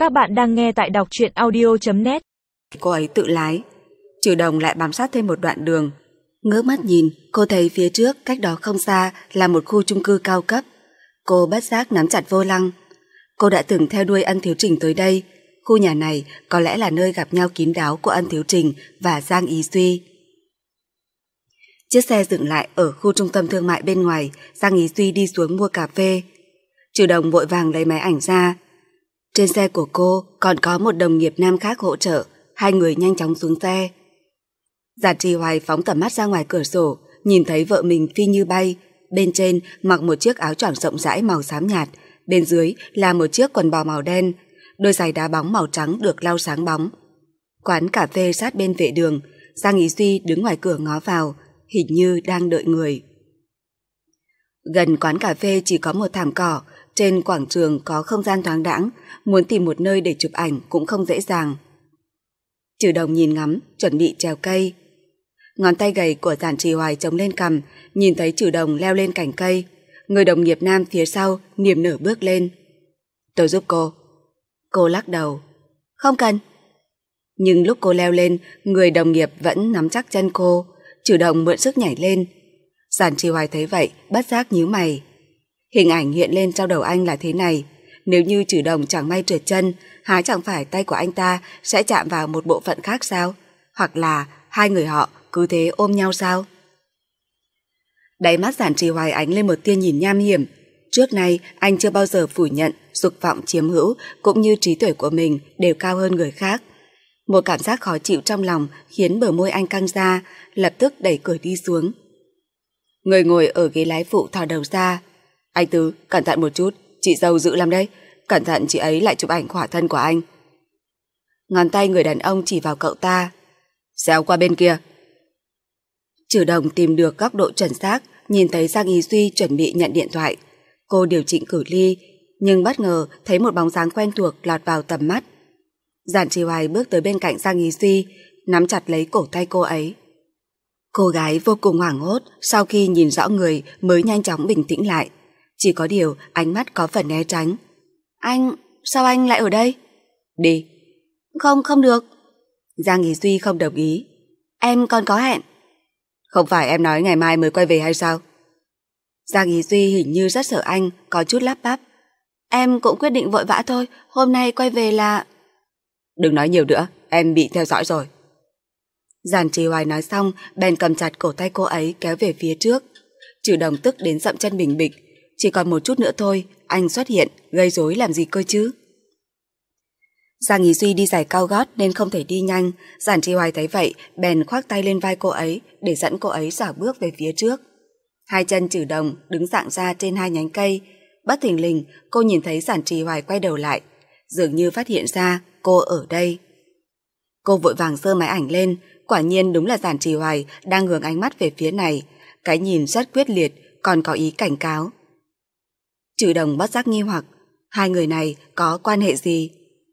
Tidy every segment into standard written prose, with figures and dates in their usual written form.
Các bạn đang nghe tại đọc truyện audio.net. Cô ấy tự lái. Trừ Đồng lại bám sát thêm một đoạn đường. Ngước mắt nhìn, cô thấy phía trước cách đó không xa là một khu chung cư cao cấp. Cô bất giác nắm chặt vô lăng. Cô đã từng theo đuôi Ân Thiếu Trình tới đây. Khu nhà này có lẽ là nơi gặp nhau kín đáo của Ân Thiếu Trình và Giang Ý Duy. Chiếc xe dừng lại ở khu trung tâm thương mại bên ngoài. Giang Ý Duy đi xuống mua cà phê. Trừ Đồng vội vàng lấy máy ảnh ra. Trên xe của cô còn có một đồng nghiệp nam khác hỗ trợ. Hai người nhanh chóng xuống xe. Giản Trì Hoài phóng tầm mắt ra ngoài cửa sổ, nhìn thấy vợ mình phi như bay. Bên trên mặc một chiếc áo choàng rộng rãi màu xám nhạt, bên dưới là một chiếc quần bò màu đen, đôi giày đá bóng màu trắng được lau sáng bóng. Quán cà phê sát bên vệ đường. Giang Ý Duy đứng ngoài cửa ngó vào, hình như đang đợi người. Gần quán cà phê chỉ có một thảm cỏ. Trên quảng trường có không gian thoáng đãng, muốn tìm một nơi để chụp ảnh cũng không dễ dàng. Trừ Đồng nhìn ngắm, chuẩn bị trèo cây. Ngón tay gầy của Giản Trì Hoài chống lên cằm, nhìn thấy Trừ Đồng leo lên cành cây. Người đồng nghiệp nam phía sau niềm nở bước lên. Tôi giúp cô. Cô lắc đầu. Không cần. Nhưng lúc cô leo lên, người đồng nghiệp vẫn nắm chắc chân cô. Trừ Đồng mượn sức nhảy lên. Giản Trì Hoài thấy vậy, bất giác nhíu mày. Hình ảnh hiện lên trong đầu anh là thế này. Nếu như Trừ Đồng chẳng may trượt chân, há chẳng phải tay của anh ta sẽ chạm vào một bộ phận khác sao? Hoặc là hai người họ cứ thế ôm nhau sao? Đáy mắt Giản Trì Hoài ánh lên một tia nhìn nham hiểm. Trước nay anh chưa bao giờ phủ nhận dục vọng chiếm hữu cũng như trí tuệ của mình đều cao hơn người khác. Một cảm giác khó chịu trong lòng khiến bờ môi anh căng ra, lập tức đẩy cửa đi xuống. Người ngồi ở ghế lái phụ thò đầu ra. Anh Tứ, cẩn thận một chút, chị dâu dữ lắm đấy, cẩn thận chị ấy lại chụp ảnh khỏa thân của anh. Ngón tay người đàn ông chỉ vào cậu ta. Xéo qua bên kia. Trừ Đồng tìm được góc độ chuẩn xác, nhìn thấy Giang Ý Duy chuẩn bị nhận điện thoại. Cô điều chỉnh cử ly, nhưng bất ngờ thấy một bóng dáng quen thuộc lọt vào tầm mắt. Giản Trì Hoài bước tới bên cạnh Giang Ý Duy, nắm chặt lấy cổ tay cô ấy. Cô gái vô cùng hoảng hốt, sau khi nhìn rõ người mới nhanh chóng bình tĩnh lại. Chỉ có điều ánh mắt có phần né tránh. Anh, sao anh lại ở đây? Đi. Không được. Giang Ý Duy không đồng ý. Em còn có hẹn. Không phải em nói ngày mai mới quay về hay sao? Giang Ý Duy hình như rất sợ anh, có chút lắp bắp. Em cũng quyết định vội vã thôi, hôm nay quay về là... Đừng nói nhiều nữa, em bị theo dõi rồi. Giản Trì Hoài nói xong, bèn cầm chặt cổ tay cô ấy kéo về phía trước. Trừ Đồng tức đến dậm chân bình bịch. Chỉ còn một chút nữa thôi, anh xuất hiện, gây rối làm gì cơ chứ? Giang Ý Duy đi giày cao gót nên không thể đi nhanh. Giản Trì Hoài thấy vậy, bèn khoác tay lên vai cô ấy để dẫn cô ấy rảo bước về phía trước. Hai chân Trừ Đồng đứng dạng ra trên hai nhánh cây. Bất thình lình, cô nhìn thấy Giản Trì Hoài quay đầu lại, dường như phát hiện ra cô ở đây. Cô vội vàng giơ máy ảnh lên, quả nhiên đúng là Giản Trì Hoài đang hướng ánh mắt về phía này. Cái nhìn rất quyết liệt, còn có ý cảnh cáo. Trừ Đồng bất giác nghi hoặc, hai người này có quan hệ gì?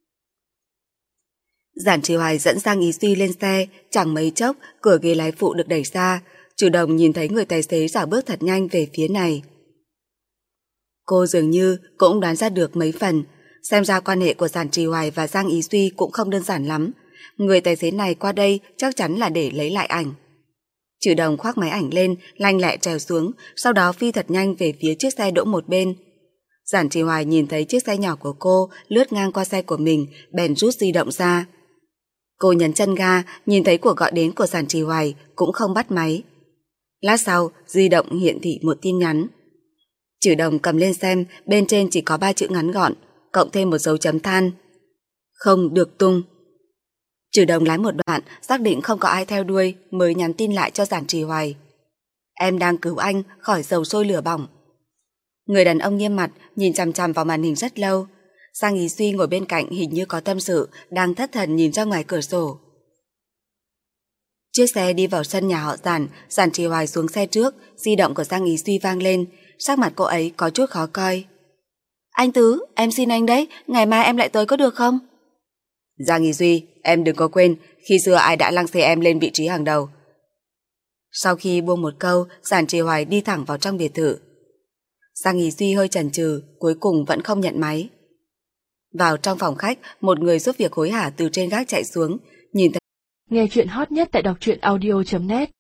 Giản Trì Hoài dẫn Giang Ý Duy lên xe, chẳng mấy chốc cửa ghế lái phụ được đẩy ra. Trừ Đồng nhìn thấy người tài xế rảo bước thật nhanh về phía này. Cô dường như cũng đoán ra được mấy phần, xem ra quan hệ của Giản Trì Hoài và Giang Ý Duy cũng không đơn giản lắm. Người tài xế này qua đây chắc chắn là để lấy lại ảnh. Trừ Đồng khoác máy ảnh lên, lanh lẹ trèo xuống, sau đó phi thật nhanh về phía chiếc xe đỗ một bên. Giản Trì Hoài nhìn thấy chiếc xe nhỏ của cô lướt ngang qua xe của mình, bèn rút di động ra. Cô nhấn chân ga, nhìn thấy cuộc gọi đến của Giản Trì Hoài cũng không bắt máy. Lát sau, di động hiển thị một tin nhắn. Trừ Đồng cầm lên xem, bên trên chỉ có 3 chữ ngắn gọn, cộng thêm một dấu chấm than. Không được tung. Trừ Đồng lái một đoạn, xác định không có ai theo đuôi mới nhắn tin lại cho Giản Trì Hoài. Em đang cứu anh khỏi dầu sôi lửa bỏng. Người đàn ông nghiêm mặt nhìn chằm chằm vào màn hình rất lâu. Giang Ý Duy ngồi bên cạnh hình như có tâm sự, đang thất thần nhìn ra ngoài cửa sổ. Chiếc xe đi vào sân nhà họ Giản. Giản Trì Hoài xuống xe trước, di động của Giang Ý Duy vang lên, sắc mặt cô ấy có chút khó coi. Anh Tứ, em xin anh đấy, ngày mai em lại tới có được không? Giang Ý Duy, em đừng có quên khi xưa ai đã lăng xê em lên vị trí hàng đầu. Sau khi buông một câu, Giản Trì Hoài đi thẳng vào trong biệt thự. Giang Ý Duy hơi chần chừ, cuối cùng vẫn không nhận máy. Vào trong phòng khách, một người giúp việc hối hả từ trên gác chạy xuống, nhìn thấy. Nghe chuyện hot nhất tại đọc truyện audio.net